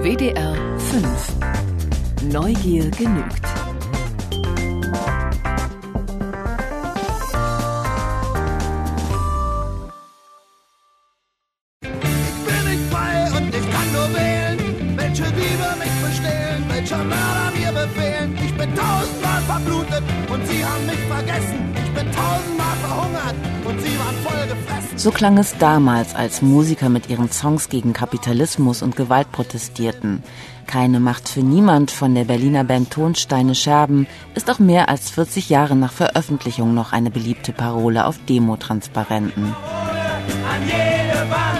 WDR 5. Neugier genügt. Welcher Mörder mir befehlen. Ich bin 1000-mal verblutet und sie haben mich vergessen. Ich bin 1000-mal verhungert und sie waren voll gefressen. So klang es damals, als Musiker mit ihren Songs gegen Kapitalismus und Gewalt protestierten. Keine Macht für niemand von der Berliner Band Tonsteine Scherben ist auch mehr als 40 Jahre nach Veröffentlichung noch eine beliebte Parole auf Demotransparenten. An jede Wand.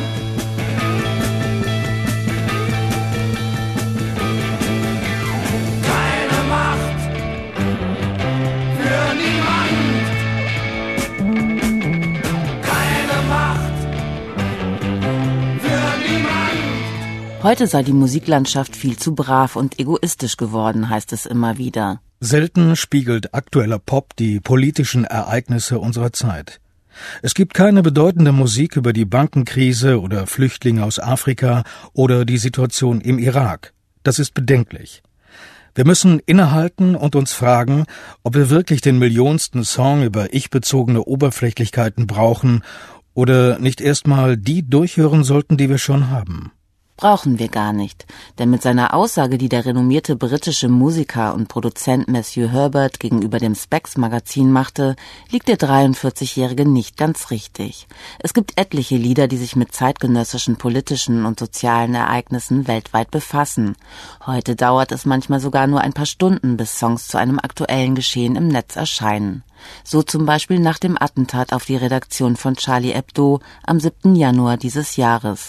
Heute sei die Musiklandschaft viel zu brav und egoistisch geworden, heißt es immer wieder. Selten spiegelt aktueller Pop die politischen Ereignisse unserer Zeit. Es gibt keine bedeutende Musik über die Bankenkrise oder Flüchtlinge aus Afrika oder die Situation im Irak. Das ist bedenklich. Wir müssen innehalten und uns fragen, ob wir wirklich den millionsten Song über ich-bezogene Oberflächlichkeiten brauchen oder nicht erstmal die durchhören sollten, die wir schon haben. Brauchen wir gar nicht, denn mit seiner Aussage, die der renommierte britische Musiker und Produzent Matthew Herbert gegenüber dem Spex-Magazin machte, liegt der 43-Jährige nicht ganz richtig. Es gibt etliche Lieder, die sich mit zeitgenössischen politischen und sozialen Ereignissen weltweit befassen. Heute dauert es manchmal sogar nur ein paar Stunden, bis Songs zu einem aktuellen Geschehen im Netz erscheinen. So zum Beispiel nach dem Attentat auf die Redaktion von Charlie Hebdo am 7. Januar dieses Jahres.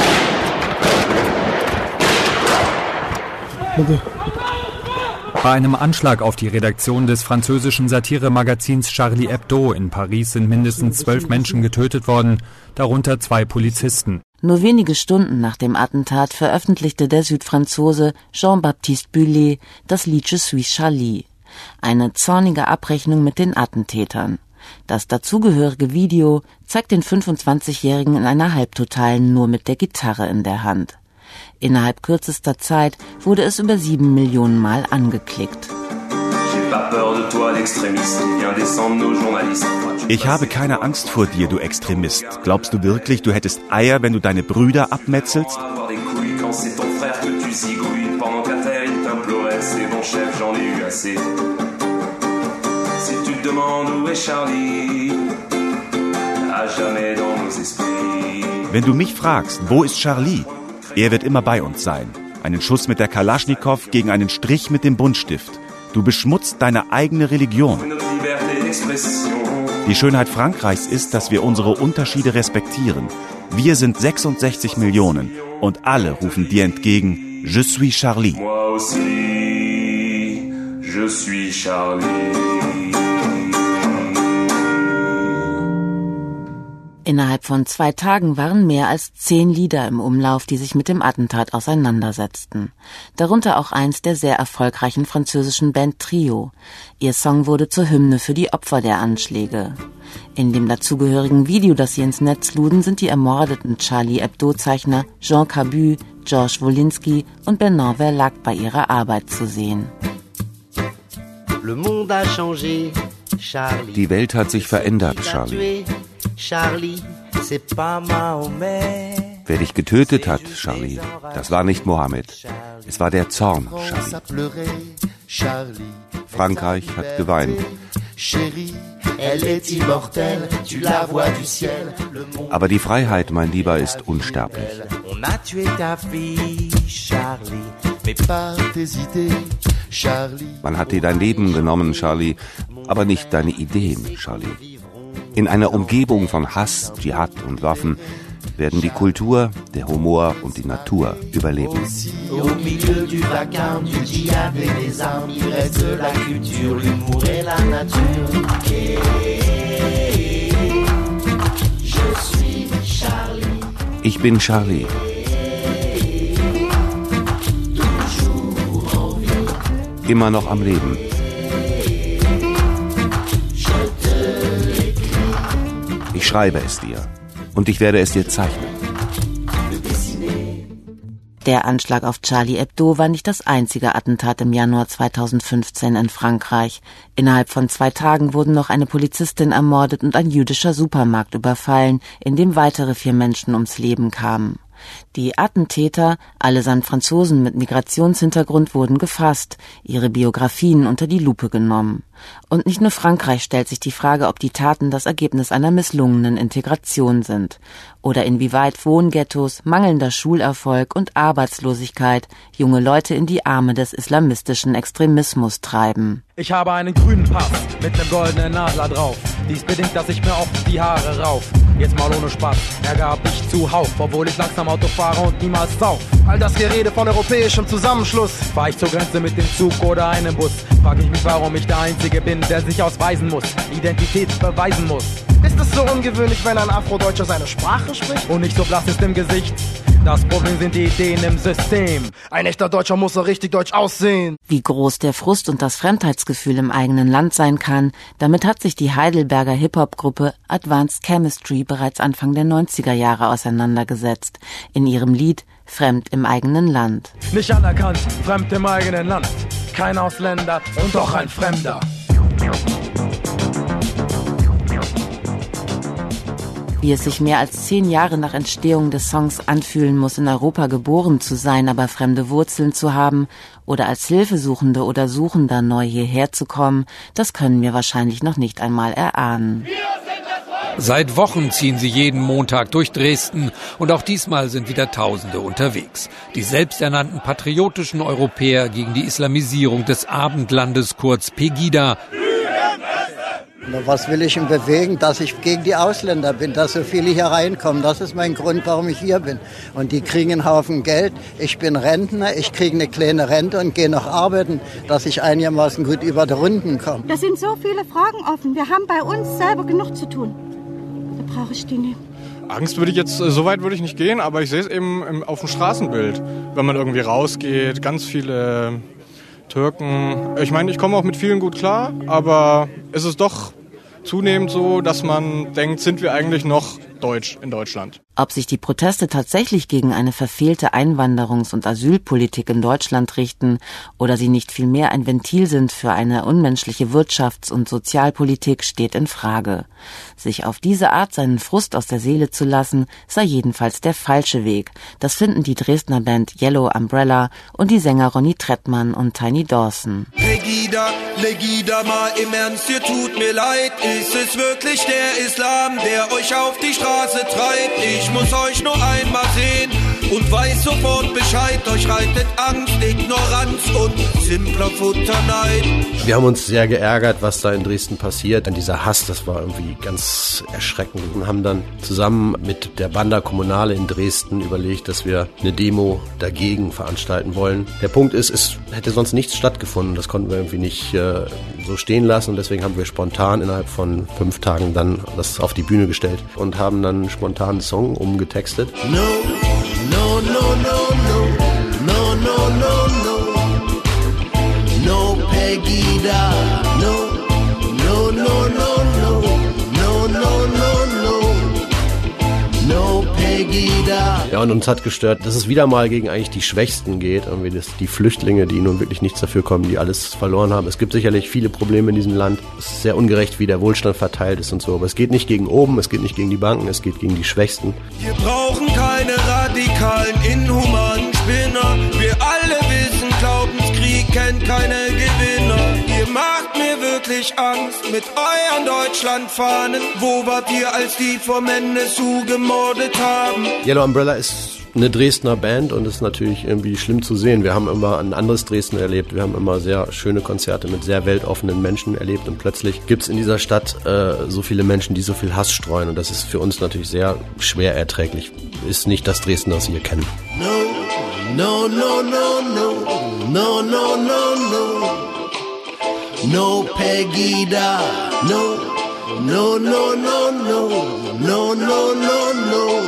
Bei einem Anschlag auf die Redaktion des französischen Satiremagazins Charlie Hebdo in Paris sind mindestens 12 Menschen getötet worden, darunter 2 Polizisten. Nur wenige Stunden nach dem Attentat veröffentlichte der Südfranzose Jean-Baptiste Bullet das Lied Je suis Charlie, eine zornige Abrechnung mit den Attentätern. Das dazugehörige Video zeigt den 25-Jährigen in einer Halbtotalen nur mit der Gitarre in der Hand. Innerhalb kürzester Zeit wurde es über 7 Millionen Mal angeklickt. Ich habe keine Angst vor dir, du Extremist. Glaubst du wirklich, du hättest Eier, wenn du deine Brüder abmetzelst? Wenn du mich fragst, wo ist Charlie? Er wird immer bei uns sein. Einen Schuss mit der Kalaschnikow gegen einen Strich mit dem Buntstift. Du beschmutzt deine eigene Religion. Die Schönheit Frankreichs ist, dass wir unsere Unterschiede respektieren. Wir sind 66 Millionen und alle rufen dir entgegen, Je suis Charlie. Moi aussi, je suis Charlie. Innerhalb von 2 Tagen waren mehr als 10 Lieder im Umlauf, die sich mit dem Attentat auseinandersetzten. Darunter auch eins der sehr erfolgreichen französischen Band Trio. Ihr Song wurde zur Hymne für die Opfer der Anschläge. In dem dazugehörigen Video, das sie ins Netz luden, sind die ermordeten Charlie Hebdo-Zeichner Jean Cabu, Georges Wolinski und Bernard Verlac bei ihrer Arbeit zu sehen. Die Welt hat sich verändert, Charlie. Wer dich getötet hat, Charlie, das war nicht Mohammed. Es war der Zorn, Charlie. Frankreich hat geweint. Aber die Freiheit, mein Lieber, ist unsterblich. Man hat dir dein Leben genommen, Charlie, aber nicht deine Ideen, Charlie. In einer Umgebung von Hass, Dschihad und Waffen werden die Kultur, der Humor und die Natur überleben. Ich bin Charlie. Immer noch am Leben. Ich schreibe es dir und ich werde es dir zeichnen. Der Anschlag auf Charlie Hebdo war nicht das einzige Attentat im Januar 2015 in Frankreich. Innerhalb von 2 Tagen wurden noch eine Polizistin ermordet und ein jüdischer Supermarkt überfallen, in dem weitere 4 Menschen ums Leben kamen. Die Attentäter, allesamt Franzosen mit Migrationshintergrund, wurden gefasst, ihre Biografien unter die Lupe genommen. Und nicht nur Frankreich stellt sich die Frage, ob die Taten das Ergebnis einer misslungenen Integration sind oder inwieweit Wohnghettos, mangelnder Schulerfolg und Arbeitslosigkeit junge Leute in die Arme des islamistischen Extremismus treiben. Ich habe einen grünen Pass mit einem goldenen Nadler drauf. Dies bedingt, dass ich mir oft die Haare rauf. Jetzt mal ohne Spaß, Ärger hab ich zuhauf, obwohl ich langsam Auto fahre und niemals sauf. All das Gerede von europäischem Zusammenschluss. Fahr ich zur Grenze mit dem Zug oder einem Bus, frag ich mich, warum ich der Einzige bin, der sich ausweisen muss, Identität beweisen muss. Ist es so ungewöhnlich, wenn ein Afrodeutscher seine Sprache spricht? Und nicht so blass ist im Gesicht. Das Problem sind die Ideen im System. Ein echter Deutscher muss so richtig deutsch aussehen. Wie groß der Frust und das Fremdheitsgefühl im eigenen Land sein kann, damit hat sich die Heidelberger Hip-Hop-Gruppe Advanced Chemistry bereits Anfang der 90er Jahre auseinandergesetzt. In ihrem Lied Fremd im eigenen Land. Nicht anerkannt, fremd im eigenen Land. Kein Ausländer und doch ein Fremder. Wie es sich mehr als 10 Jahre nach Entstehung des Songs anfühlen muss, in Europa geboren zu sein, aber fremde Wurzeln zu haben oder als Hilfesuchende oder Suchender neu hierher zu kommen, das können wir wahrscheinlich noch nicht einmal erahnen. Seit Wochen ziehen sie jeden Montag durch Dresden und auch diesmal sind wieder Tausende unterwegs. Die selbsternannten patriotischen Europäer gegen die Islamisierung des Abendlandes, kurz Pegida. Was will ich ihm bewegen? Dass ich gegen die Ausländer bin, dass so viele hier reinkommen. Das ist mein Grund, warum ich hier bin. Und die kriegen einen Haufen Geld. Ich bin Rentner, ich kriege eine kleine Rente und gehe noch arbeiten, dass ich einigermaßen gut über die Runden komme. Da sind so viele Fragen offen. Wir haben bei uns selber genug zu tun. Da brauche ich die nicht. Angst würde ich jetzt, so weit würde ich nicht gehen, aber ich sehe es eben auf dem Straßenbild. Wenn man irgendwie rausgeht, ganz viele Türken. Ich meine, ich komme auch mit vielen gut klar, aber es ist doch zunehmend so, dass man denkt, sind wir eigentlich noch deutsch in Deutschland? Ob sich die Proteste tatsächlich gegen eine verfehlte Einwanderungs- und Asylpolitik in Deutschland richten oder sie nicht vielmehr ein Ventil sind für eine unmenschliche Wirtschafts- und Sozialpolitik, steht in Frage. Sich auf diese Art seinen Frust aus der Seele zu lassen, sei jedenfalls der falsche Weg. Das finden die Dresdner Band Yellow Umbrella und die Sänger Ronny Trettmann und Tiny Dawson. Legida, mal im Ernst, ihr tut mir leid. Ist es wirklich der Islam, der euch auf die Straße treibt? Ich muss euch nur einmal sehen und weiß sofort Bescheid. Euch reitet Angst, Ignoranz und simpler Futterneid. Wir haben uns sehr geärgert, was da in Dresden passiert. Dieser Hass, das war irgendwie ganz erschreckend. Und haben dann zusammen mit der Banda Kommunale in Dresden überlegt, dass wir eine Demo dagegen veranstalten wollen. Der Punkt ist, es hätte sonst nichts stattgefunden. Das konnten wir irgendwie nicht so stehen lassen. Und deswegen haben wir spontan innerhalb von 5 Tagen dann das auf die Bühne gestellt und haben dann spontan einen Song umgetextet. No, no, no, no, no, no, no, no, no, Pegida, no, no, no, no, no, no, no, no, no, Pegida. Ja, und uns hat gestört, dass es wieder mal gegen eigentlich die Schwächsten geht, irgendwie die Flüchtlinge, die nun wirklich nichts dafür kommen, die alles verloren haben. Es gibt sicherlich viele Probleme in diesem Land. Es ist sehr ungerecht, wie der Wohlstand verteilt ist und so. Aber es geht nicht gegen oben, es geht nicht gegen die Banken, es geht gegen die Schwächsten. Wir brauchen keine radikalen, inhumanen Spinner. Wir alle wissen, Glaubenskrieg kennt keine Gewinner. Ihr macht mir wirklich Angst mit euren Deutschlandfahnen. Wo wart ihr, als die vom NSU gemordet haben? Yellow Umbrella ist eine Dresdner Band und ist natürlich irgendwie schlimm zu sehen. Wir haben immer ein anderes Dresden erlebt. Wir haben immer sehr schöne Konzerte mit sehr weltoffenen Menschen erlebt und plötzlich gibt es in dieser Stadt so viele Menschen, die so viel Hass streuen und das ist für uns natürlich sehr schwer erträglich. Ist nicht das Dresden, das wir kennen. No, no, no, no, no, no, no, no, no, no, Pegida, no, no, no, no, no, no, no, no, no.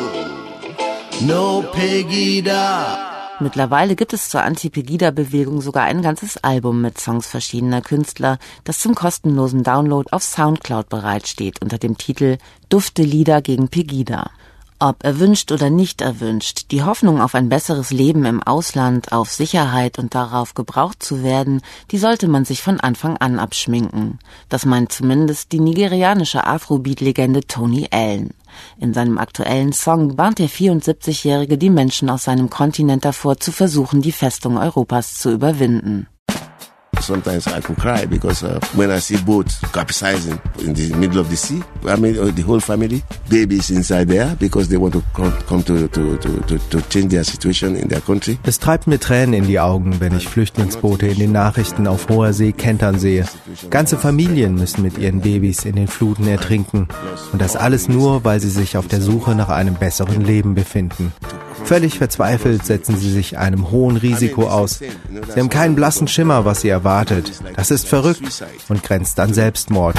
No Pegida. Mittlerweile gibt es zur Anti-Pegida-Bewegung sogar ein ganzes Album mit Songs verschiedener Künstler, das zum kostenlosen Download auf Soundcloud bereitsteht unter dem Titel Dufte Lieder gegen Pegida. Ob erwünscht oder nicht erwünscht, die Hoffnung auf ein besseres Leben im Ausland, auf Sicherheit und darauf gebraucht zu werden, die sollte man sich von Anfang an abschminken. Das meint zumindest die nigerianische Afrobeat-Legende Tony Allen. In seinem aktuellen Song warnt der 74-Jährige die Menschen aus seinem Kontinent davor, zu versuchen, die Festung Europas zu überwinden. Sometimes I could cry because when I see boats capsizing in the middle of the sea, I mean the whole family, babies inside there because they want to come to change their situation in their country. Es treibt mir Tränen in die Augen, wenn ich Flüchtlingsboote in den Nachrichten auf hoher See kentern sehe. Ganze Familien müssen mit ihren Babys in den Fluten ertrinken. Und das alles nur, weil sie sich auf der Suche nach einem besseren Leben befinden. Völlig verzweifelt setzen sie sich einem hohen Risiko aus. Sie haben keinen blassen Schimmer, was sie erwartet. Das ist verrückt und grenzt an Selbstmord.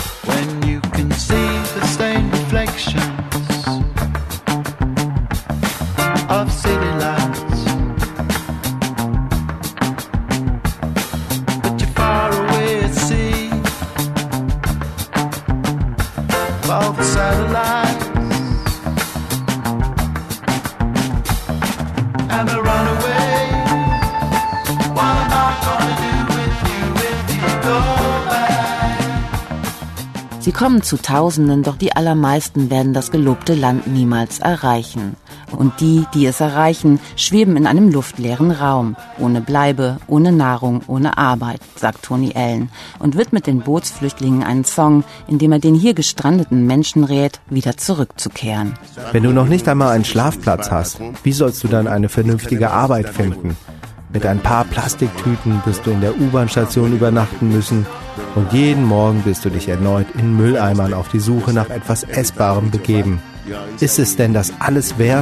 Sie kommen zu Tausenden, doch die allermeisten werden das gelobte Land niemals erreichen. Und die, die es erreichen, schweben in einem luftleeren Raum, ohne Bleibe, ohne Nahrung, ohne Arbeit, sagt Tony Allen und widmet den Bootsflüchtlingen einen Song, in dem er den hier gestrandeten Menschen rät, wieder zurückzukehren. Wenn du noch nicht einmal einen Schlafplatz hast, wie sollst du dann eine vernünftige Arbeit finden? Mit ein paar Plastiktüten wirst du in der U-Bahn-Station übernachten müssen und jeden Morgen wirst du dich erneut in Mülleimern auf die Suche nach etwas Essbarem begeben. Ist es denn das alles wert?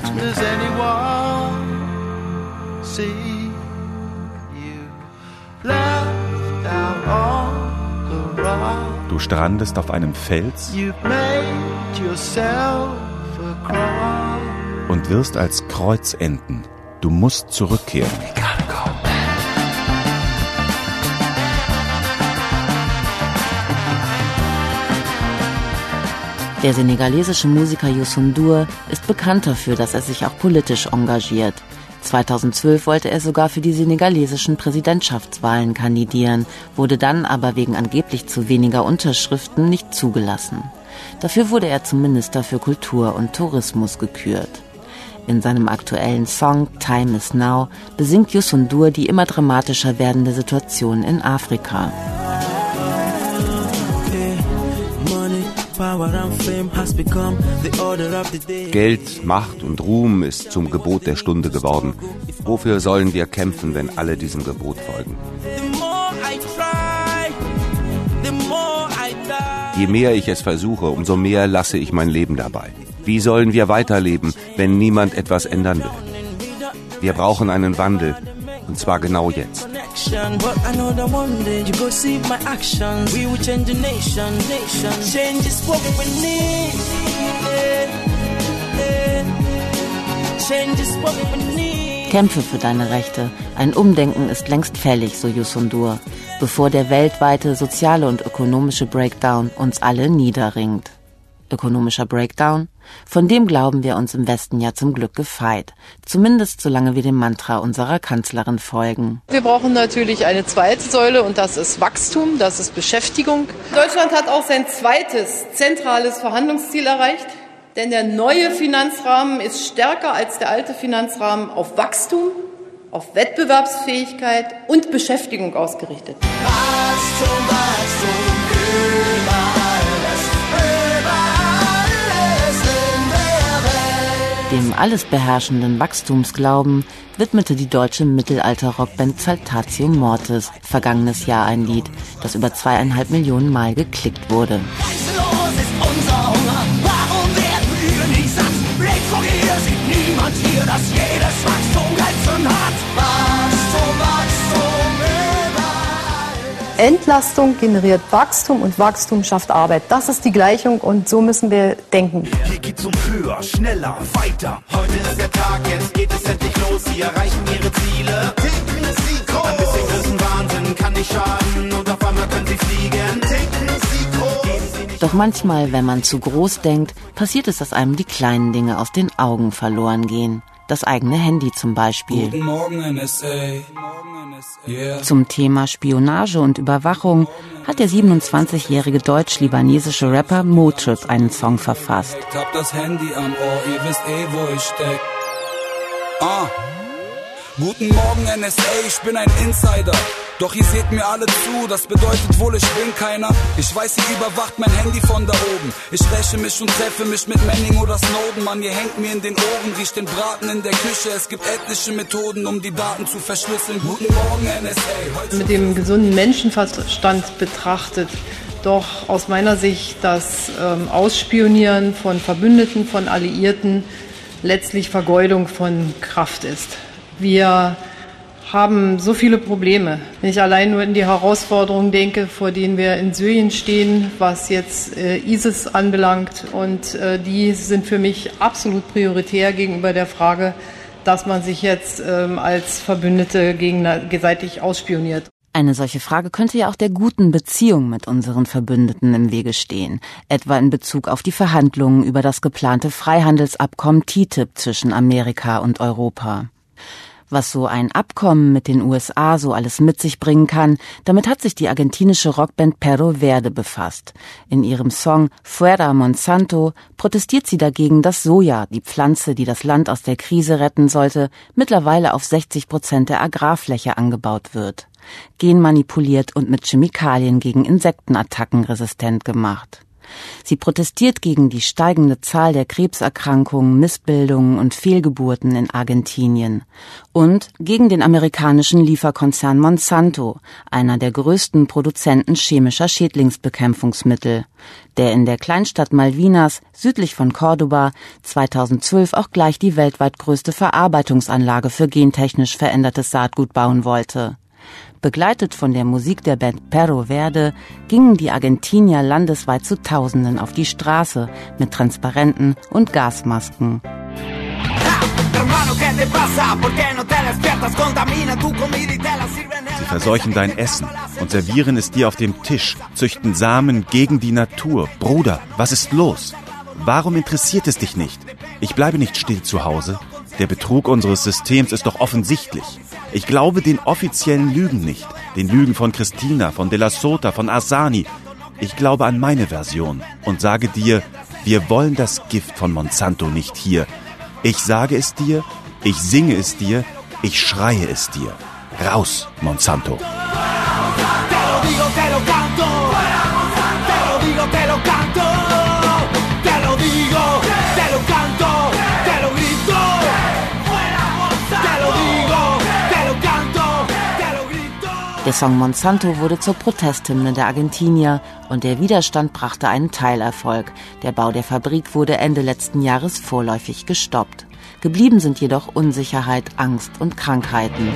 Du strandest auf einem Fels und wirst als Kreuz enden. Du musst zurückkehren. Der senegalesische Musiker Youssou N'Dour ist bekannt dafür, dass er sich auch politisch engagiert. 2012 wollte er sogar für die senegalesischen Präsidentschaftswahlen kandidieren, wurde dann aber wegen angeblich zu weniger Unterschriften nicht zugelassen. Dafür wurde er zum Minister für Kultur und Tourismus gekürt. In seinem aktuellen Song Time is Now besingt Youssou N'Dour die immer dramatischer werdende Situation in Afrika. Geld, Macht und Ruhm ist zum Gebot der Stunde geworden. Wofür sollen wir kämpfen, wenn alle diesem Gebot folgen? Je mehr ich es versuche, umso mehr lasse ich mein Leben dabei. Wie sollen wir weiterleben, wenn niemand etwas ändern will? Wir brauchen einen Wandel, und zwar genau jetzt. Kämpfe für deine Rechte. Ein Umdenken ist längst fällig, so Youssou N'Dour, bevor der weltweite soziale und ökonomische Breakdown uns alle niederringt. Ökonomischer Breakdown? Von dem glauben wir uns im Westen ja zum Glück gefeit. Zumindest solange wir dem Mantra unserer Kanzlerin folgen. Wir brauchen natürlich eine zweite Säule und das ist Wachstum, das ist Beschäftigung. Deutschland hat auch sein zweites zentrales Verhandlungsziel erreicht, denn der neue Finanzrahmen ist stärker als der alte Finanzrahmen auf Wachstum, auf Wettbewerbsfähigkeit und Beschäftigung ausgerichtet. Wachstum, Wachstum, Dem alles beherrschenden Wachstumsglauben widmete die deutsche Mittelalter-Rockband Saltatio Mortis vergangenes Jahr ein Lied, das über 2,5 Millionen Mal geklickt wurde. Grenzenlos ist unser Hunger, warum werden wir nicht satt? Blick vor dir sieht niemand hier, dass jedes Wachstum Grenzen hat. Wachstum, Wachstum, überall. Entlastung generiert Wachstum und Wachstum schafft Arbeit. Das ist die Gleichung und so müssen wir denken. Hier geht's um höher, schneller, weiter. Heute ist der Tag, jetzt geht es endlich los. Sie erreichen ihre Ziele. Ticken Sie groß. Ein bisschen Größenwahnsinn kann nicht schaden und auf einmal können Sie fliegen. Ticken Sie groß. Geben Sie nicht Doch manchmal, wenn man zu groß denkt, passiert es, dass einem die kleinen Dinge aus den Augen verloren gehen. Das eigene Handy zum Beispiel. Guten Morgen, NSA. Yeah. Zum Thema Spionage und Überwachung hat der 27-jährige deutsch-libanesische Rapper Motrip einen Song verfasst. Ich hab das Handy am Ohr, ihr wisst wo ich steck. Guten Morgen NSA, ich bin ein Insider. Doch ihr seht mir alle zu, das bedeutet wohl, ich bin keiner. Ich weiß, ihr überwacht mein Handy von da oben. Ich räche mich und treffe mich mit Manning oder Snowden. Mann, ihr hängt mir in den Ohren, riecht den Braten in der Küche. Es gibt etliche Methoden, um die Daten zu verschlüsseln. Guten Morgen NSA. Mit dem gesunden Menschenverstand betrachtet, doch aus meiner Sicht das Ausspionieren von Verbündeten, von Alliierten letztlich Vergeudung von Kraft ist. Wir haben so viele Probleme. Wenn ich allein nur in die Herausforderungen denke, vor denen wir in Syrien stehen, was jetzt ISIS anbelangt. Und die sind für mich absolut prioritär gegenüber der Frage, dass man sich jetzt als Verbündete gegenseitig ausspioniert. Eine solche Frage könnte ja auch der guten Beziehung mit unseren Verbündeten im Wege stehen, etwa in Bezug auf die Verhandlungen über das geplante Freihandelsabkommen TTIP zwischen Amerika und Europa. Was so ein Abkommen mit den USA so alles mit sich bringen kann, damit hat sich die argentinische Rockband Perro Verde befasst. In ihrem Song Fuera Monsanto protestiert sie dagegen, dass Soja, die Pflanze, die das Land aus der Krise retten sollte, mittlerweile auf 60% der Agrarfläche angebaut wird. Genmanipuliert und mit Chemikalien gegen Insektenattacken resistent gemacht. Sie protestiert gegen die steigende Zahl der Krebserkrankungen, Missbildungen und Fehlgeburten in Argentinien und gegen den amerikanischen Lieferkonzern Monsanto, einer der größten Produzenten chemischer Schädlingsbekämpfungsmittel, der in der Kleinstadt Malvinas südlich von Córdoba 2012 auch gleich die weltweit größte Verarbeitungsanlage für gentechnisch verändertes Saatgut bauen wollte. Begleitet von der Musik der Band Perro Verde gingen die Argentinier landesweit zu Tausenden auf die Straße mit Transparenten und Gasmasken. Sie verseuchen dein Essen und servieren es dir auf dem Tisch, züchten Samen gegen die Natur. Bruder, was ist los? Warum interessiert es dich nicht? Ich bleibe nicht still zu Hause. Der Betrug unseres Systems ist doch offensichtlich. Ich glaube den offiziellen Lügen nicht. Den Lügen von Christina, von De La Sota, von Arsani. Ich glaube an meine Version und sage dir, wir wollen das Gift von Monsanto nicht hier. Ich sage es dir, ich singe es dir, ich schreie es dir. Raus, Monsanto. Der Song Monsanto wurde zur Protesthymne der Argentinier und der Widerstand brachte einen Teilerfolg. Der Bau der Fabrik wurde Ende letzten Jahres vorläufig gestoppt. Geblieben sind jedoch Unsicherheit, Angst und Krankheiten.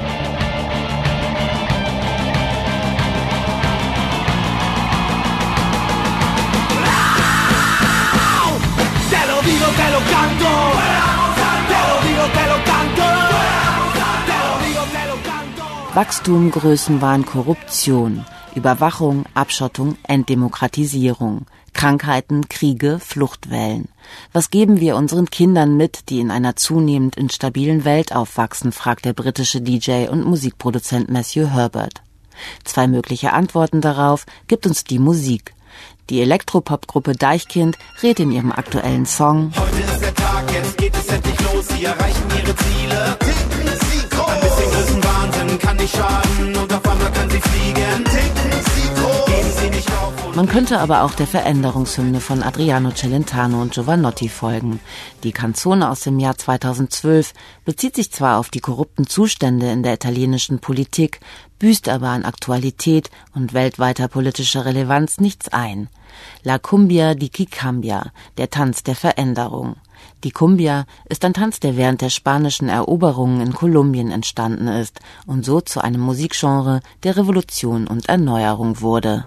Wachstum, Größenwahn, Korruption, Überwachung, Abschottung, Entdemokratisierung, Krankheiten, Kriege, Fluchtwellen. Was geben wir unseren Kindern mit, die in einer zunehmend instabilen Welt aufwachsen, fragt der britische DJ und Musikproduzent Matthew Herbert. 2 mögliche Antworten darauf gibt uns die Musik. Die Elektropop-Gruppe Deichkind rät in ihrem aktuellen Song: Heute ist der Tag, jetzt geht es endlich los, sie erreichen ihre Ziele. Ein bisschen Größenwahnsinn kann nicht schaden und auf einmal können sie fliegen. Geben sie nicht auf. Man könnte aber auch der Veränderungshymne von Adriano Celentano und Giovanotti folgen. Die Canzone aus dem Jahr 2012 bezieht sich zwar auf die korrupten Zustände in der italienischen Politik, büßt aber an Aktualität und weltweiter politischer Relevanz nichts ein. La Cumbia di Chi Cambia, der Tanz der Veränderung. Die Cumbia ist ein Tanz, der während der spanischen Eroberungen in Kolumbien entstanden ist und so zu einem Musikgenre der Revolution und Erneuerung wurde.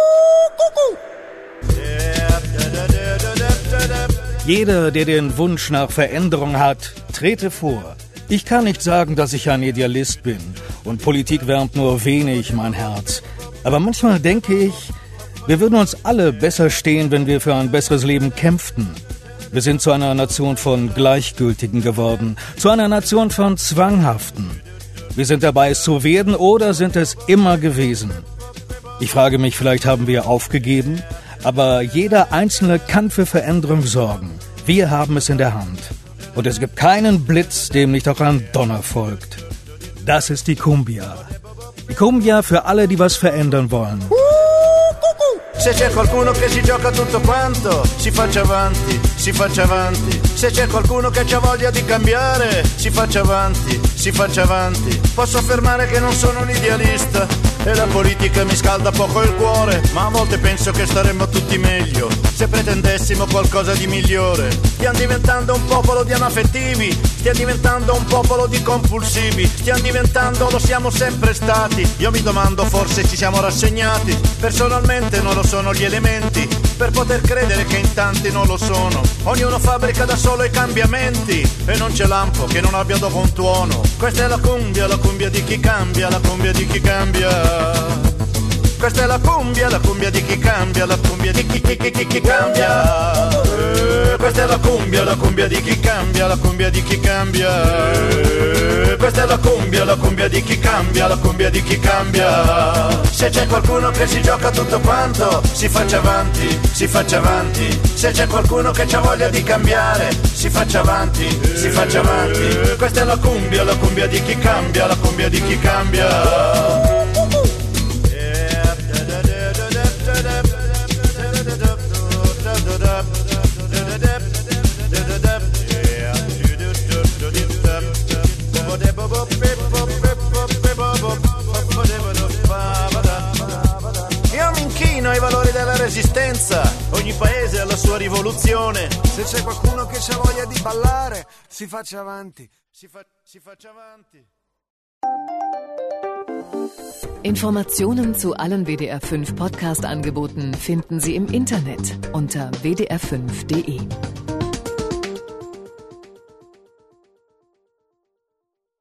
Jeder, der den Wunsch nach Veränderung hat, trete vor. Ich kann nicht sagen, dass ich ein Idealist bin und Politik wärmt nur wenig mein Herz. Aber manchmal denke ich, Wir würden uns alle besser stehen, wenn wir für ein besseres Leben kämpften. Wir sind zu einer Nation von Gleichgültigen geworden, zu einer Nation von Zwanghaften. Wir sind dabei, es zu werden oder sind es immer gewesen. Ich frage mich, vielleicht haben wir aufgegeben, aber jeder Einzelne kann für Veränderung sorgen. Wir haben es in der Hand. Und es gibt keinen Blitz, dem nicht auch ein Donner folgt. Das ist die Cumbia. Die Cumbia für alle, die was verändern wollen. Se c'è qualcuno che si gioca tutto quanto, si faccia avanti, si faccia avanti. Se c'è qualcuno che ha voglia di cambiare, si faccia avanti, si faccia avanti. Posso affermare che non sono un idealista e la politica mi scalda poco il cuore, ma a volte penso che staremmo tutti meglio se pretendessimo qualcosa di migliore. Stiamo diventando un popolo di anaffettivi, stiamo diventando un popolo di compulsivi, stiamo diventando, lo siamo sempre stati. Io mi domando, forse ci siamo rassegnati. Personalmente non lo sono gli elementi per poter credere che in tanti non lo sono. Ognuno fabbrica da solo i cambiamenti e non c'è lampo che non abbia dopo un tuono. Questa è la cumbia di chi cambia, la cumbia di chi cambia. Questa è la cumbia di chi cambia, la cumbia di chi cambia. Questa è la cumbia di chi cambia, la cumbia di chi cambia. Questa è la cumbia di chi cambia, la cumbia di chi cambia. Se c'è qualcuno che si gioca tutto quanto, si faccia avanti, si faccia avanti. Se c'è qualcuno che ha voglia di cambiare, si faccia avanti, si faccia avanti. Questa è la cumbia di chi cambia, la cumbia di chi cambia. Io mi inchino ai valori della resistenza, ogni paese ha la sua rivoluzione. Se c'è qualcuno che ha voglia di ballare, si faccia avanti, si faccia avanti. Informationen zu allen WDR 5 Podcast-Angeboten finden Sie im Internet unter wdr5.de.